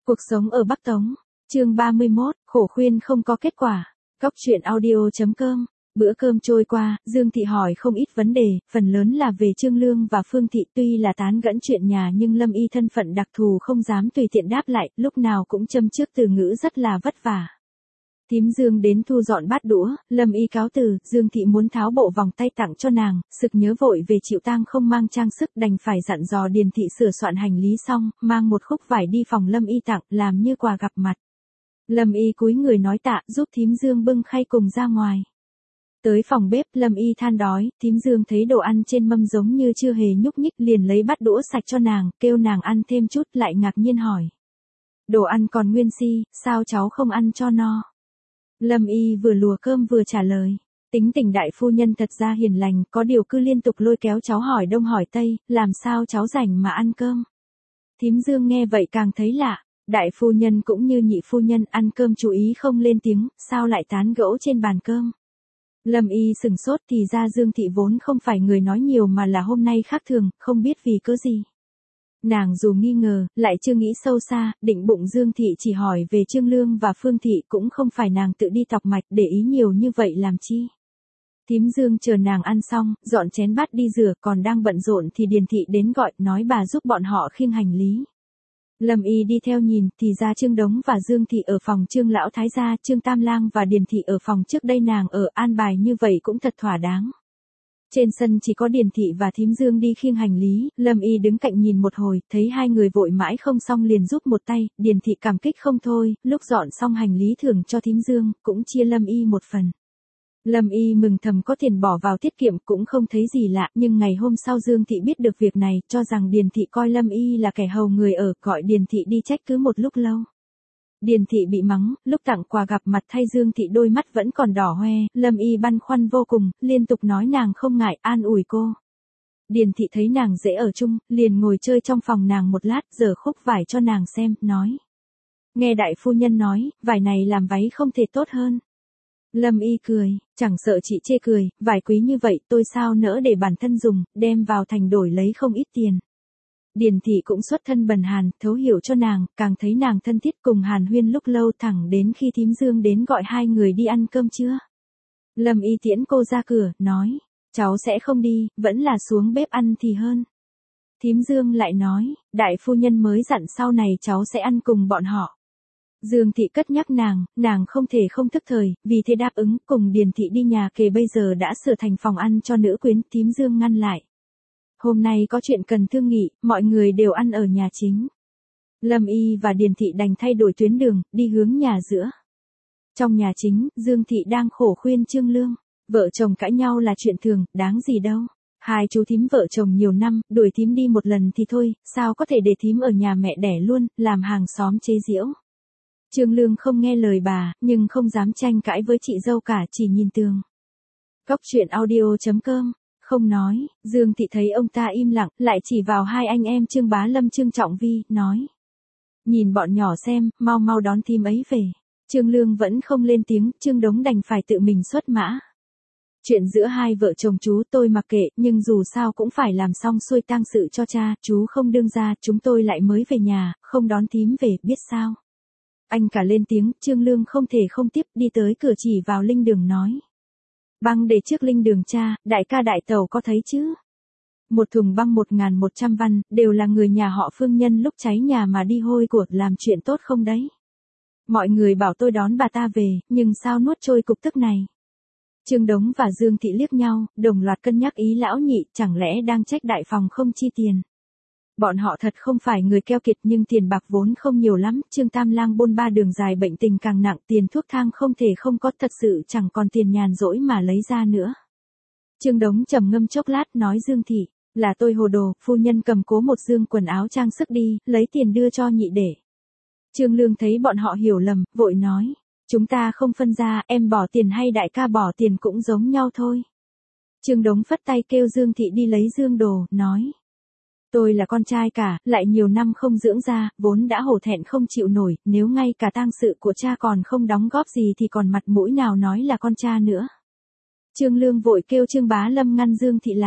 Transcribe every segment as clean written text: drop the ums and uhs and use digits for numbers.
Cuộc sống ở Bắc Tống, chương 31, khổ khuyên không có kết quả. Cóc truyện audio.com. Bữa cơm trôi qua, Dương Thị hỏi không ít vấn đề, phần lớn là về Trương Lương và Phương Thị, tuy là tán gẫu chuyện nhà nhưng Lâm Y thân phận đặc thù không dám tùy tiện đáp lại, lúc nào cũng châm trước từ ngữ rất là vất vả. Thím Dương đến thu dọn bát đũa, Lâm Y cáo từ, Dương Thị muốn tháo bộ vòng tay tặng cho nàng, sực nhớ vội về chịu tang không mang trang sức, đành phải dặn dò Điền Thị sửa soạn hành lý xong, mang một khúc vải đi phòng Lâm Y tặng, làm như quà gặp mặt. Lâm Y cúi người nói tạ, giúp thím Dương bưng khay cùng ra ngoài. Tới phòng bếp, Lâm Y than đói, thím Dương thấy đồ ăn trên mâm giống như chưa hề nhúc nhích, liền lấy bát đũa sạch cho nàng, kêu nàng ăn thêm chút, lại ngạc nhiên hỏi. Đồ ăn còn nguyên si, sao cháu không ăn cho no? Lâm Y vừa lùa cơm vừa trả lời. Tính tình đại phu nhân thật ra hiền lành, có điều cứ liên tục lôi kéo cháu hỏi đông hỏi tây, làm sao cháu rảnh mà ăn cơm? Thím Dương nghe vậy càng thấy lạ. Đại phu nhân cũng như nhị phu nhân ăn cơm chú ý không lên tiếng, sao lại tán gẫu trên bàn cơm? Lâm Y sừng sốt, thì ra Dương Thị vốn không phải người nói nhiều mà là hôm nay khác thường, không biết vì cớ gì. Nàng dù nghi ngờ, lại chưa nghĩ sâu xa, định bụng Dương Thị chỉ hỏi về Trương Lương và Phương Thị, cũng không phải nàng tự đi tọc mạch, để ý nhiều như vậy làm chi. Thím Dương chờ nàng ăn xong, dọn chén bát đi rửa, còn đang bận rộn thì Điền Thị đến gọi, nói bà giúp bọn họ khiêng hành lý. Lâm Y đi theo nhìn, thì ra Trương Đống và Dương Thị ở phòng Trương Lão Thái gia, Trương Tam Lang và Điền Thị ở phòng trước đây nàng ở, an bài như vậy cũng thật thỏa đáng. Trên sân chỉ có Điền Thị và thím Dương đi khiêng hành lý, Lâm Y đứng cạnh nhìn một hồi, thấy hai người vội mãi không xong liền giúp một tay, Điền Thị cảm kích không thôi, lúc dọn xong hành lý thưởng cho thím Dương, cũng chia Lâm Y một phần. Lâm Y mừng thầm có tiền bỏ vào tiết kiệm cũng không thấy gì lạ, nhưng ngày hôm sau Dương Thị biết được việc này, cho rằng Điền Thị coi Lâm Y là kẻ hầu người ở, gọi Điền Thị đi trách cứ một lúc lâu. Điền Thị bị mắng, lúc tặng quà gặp mặt thay Dương Thị đôi mắt vẫn còn đỏ hoe, Lâm Y băn khoăn vô cùng, liên tục nói nàng không ngại, an ủi cô. Điền Thị thấy nàng dễ ở chung, liền ngồi chơi trong phòng nàng một lát, giở khúc vải cho nàng xem, nói. Nghe đại phu nhân nói, vải này làm váy không thể tốt hơn. Lâm Y cười, chẳng sợ chị chê cười, vải quý như vậy tôi sao nỡ để bản thân dùng, đem vào thành đổi lấy không ít tiền. Điền Thị cũng xuất thân bần hàn, thấu hiểu cho nàng, càng thấy nàng thân thiết cùng Hàn Huyên lúc lâu thẳng đến khi thím Dương đến gọi hai người đi ăn cơm trưa. Lâm Y tiễn cô ra cửa, nói, cháu sẽ không đi, vẫn là xuống bếp ăn thì hơn. Thím Dương lại nói, đại phu nhân mới dặn sau này cháu sẽ ăn cùng bọn họ. Dương Thị cất nhắc nàng không thể không thức thời, vì thế đáp ứng, cùng Điền Thị đi nhà kề bây giờ đã sửa thành phòng ăn cho nữ quyến, thím Dương ngăn lại. Hôm nay có chuyện cần thương nghị, mọi người đều ăn ở nhà chính. Lâm Y và Điền Thị đành thay đổi tuyến đường, đi hướng nhà giữa. Trong nhà chính, Dương Thị đang khổ khuyên Trương Lương. Vợ chồng cãi nhau là chuyện thường, đáng gì đâu. Hai chú thím vợ chồng nhiều năm, đuổi thím đi một lần thì thôi, sao có thể để thím ở nhà mẹ đẻ luôn, làm hàng xóm chế giễu. Trương Lương không nghe lời bà, nhưng không dám tranh cãi với chị dâu cả, chỉ nhìn tường. Cóc truyện audio.com. Không nói, Dương Thị thấy ông ta im lặng, lại chỉ vào hai anh em Trương Bá Lâm Trương Trọng Vi, nói. Nhìn bọn nhỏ xem, mau mau đón thím ấy về. Trương Lương vẫn không lên tiếng, Trương Đống đành phải tự mình xuất mã. Chuyện giữa hai vợ chồng chú tôi mặc kệ, nhưng dù sao cũng phải làm xong xuôi tang sự cho cha, chú không đương ra, chúng tôi lại mới về nhà, không đón thím về, biết sao. Anh cả lên tiếng, Trương Lương không thể không tiếp, đi tới cửa chỉ vào linh đường nói. Băng để trước linh đường cha, đại ca đại tẩu có thấy chứ? Một thùng băng 1.100 văn, đều là người nhà họ Phương nhân lúc cháy nhà mà đi hôi của, làm chuyện tốt không đấy? Mọi người bảo tôi đón bà ta về, nhưng sao nuốt trôi cục tức này? Trương Đống và Dương Thị liếc nhau, đồng loạt cân nhắc ý lão nhị, chẳng lẽ đang trách đại phòng không chi tiền? Bọn họ thật không phải người keo kiệt nhưng tiền bạc vốn không nhiều lắm, Trương Tam Lang bôn ba đường dài bệnh tình càng nặng, tiền thuốc thang không thể không có, thật sự chẳng còn tiền nhàn rỗi mà lấy ra nữa. Trương Đống trầm ngâm chốc lát nói Dương Thị, là tôi hồ đồ, phu nhân cầm cố một dương quần áo trang sức đi, lấy tiền đưa cho nhị để. Trương Lương thấy bọn họ hiểu lầm, vội nói, chúng ta không phân ra, em bỏ tiền hay đại ca bỏ tiền cũng giống nhau thôi. Trương Đống phất tay kêu Dương Thị đi lấy dương đồ, nói. Tôi là con trai cả, lại nhiều năm không dưỡng ra, vốn đã hổ thẹn không chịu nổi, nếu ngay cả tang sự của cha còn không đóng góp gì thì còn mặt mũi nào nói là con cha nữa. Trương Lương vội kêu Trương Bá Lâm ngăn Dương Thị lại.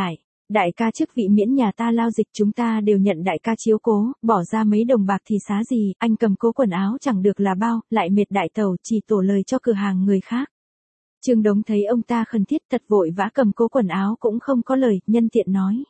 Đại ca chức vị miễn nhà ta lao dịch chúng ta đều nhận đại ca chiếu cố, bỏ ra mấy đồng bạc thì xá gì, anh cầm cố quần áo chẳng được là bao, lại mệt đại tẩu chỉ tổ lời cho cửa hàng người khác. Trương Đống thấy ông ta khẩn thiết thật vội vã cầm cố quần áo cũng không có lời, nhân tiện nói.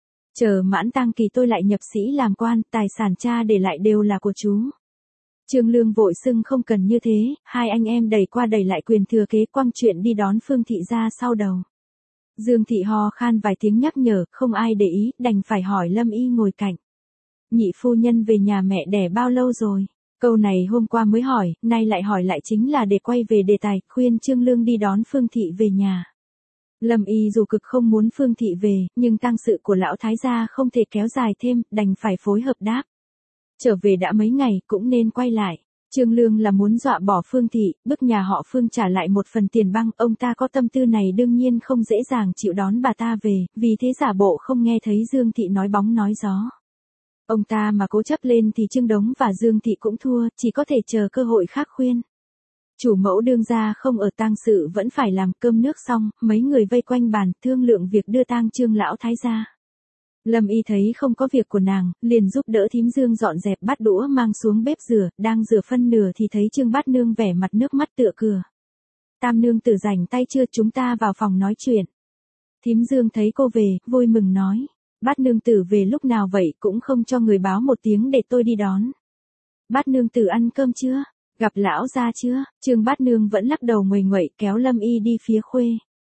Chờ mãn tang kỳ tôi lại nhập sĩ làm quan, tài sản cha để lại đều là của chú. Trương Lương vội xưng không cần như thế, hai anh em đẩy qua đẩy lại quyền thừa kế quăng chuyện đi đón Phương Thị ra sau đầu. Dương Thị ho khan vài tiếng nhắc nhở, không ai để ý, đành phải hỏi Lâm Y ngồi cạnh. Nhị phu nhân về nhà mẹ đẻ bao lâu rồi? Câu này hôm qua mới hỏi, nay lại hỏi lại chính là để quay về đề tài, khuyên Trương Lương đi đón Phương Thị về nhà. Lâm Y dù cực không muốn Phương Thị về, nhưng tang sự của lão thái gia không thể kéo dài thêm, đành phải phối hợp đáp. Trở về đã mấy ngày, cũng nên quay lại. Trương Lương là muốn dọa bỏ Phương Thị, bức nhà họ Phương trả lại một phần tiền băng, ông ta có tâm tư này đương nhiên không dễ dàng chịu đón bà ta về, vì thế giả bộ không nghe thấy Dương Thị nói bóng nói gió. Ông ta mà cố chấp lên thì Trương Đống và Dương Thị cũng thua, chỉ có thể chờ cơ hội khác khuyên. Chủ mẫu đương gia không ở tang sự vẫn phải làm cơm nước xong, mấy người vây quanh bàn thương lượng việc đưa tang Trương lão thái gia. Lâm Y thấy không có việc của nàng, liền giúp đỡ thím Dương dọn dẹp bát đũa mang xuống bếp rửa, đang rửa phân nửa thì thấy Trương Bát Nương vẻ mặt nước mắt tựa cửa. Tam nương tử rảnh tay chưa, chúng ta vào phòng nói chuyện. Thím Dương thấy cô về, vui mừng nói. Bát nương tử về lúc nào vậy cũng không cho người báo một tiếng để tôi đi đón. Bát nương tử ăn cơm chưa? Gặp lão gia chưa? Trương Bát Nương vẫn lắc đầu nguầy nguậy kéo Lâm Y đi phía khuê.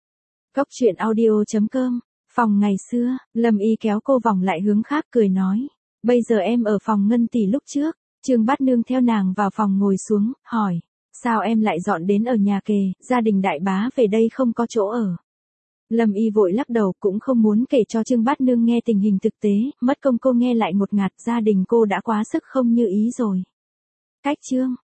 Góc truyện audio.com. Phòng ngày xưa, Lâm Y kéo cô vòng lại hướng khác cười nói. Bây giờ em ở phòng Ngân tỷ lúc trước. Trương Bát Nương theo nàng vào phòng ngồi xuống, hỏi. Sao em lại dọn đến ở nhà kề, gia đình đại bá về đây không có chỗ ở. Lâm Y vội lắc đầu cũng không muốn kể cho Trương Bát Nương nghe tình hình thực tế, mất công cô nghe lại ngột ngạt, gia đình cô đã quá sức không như ý rồi. Cách Trương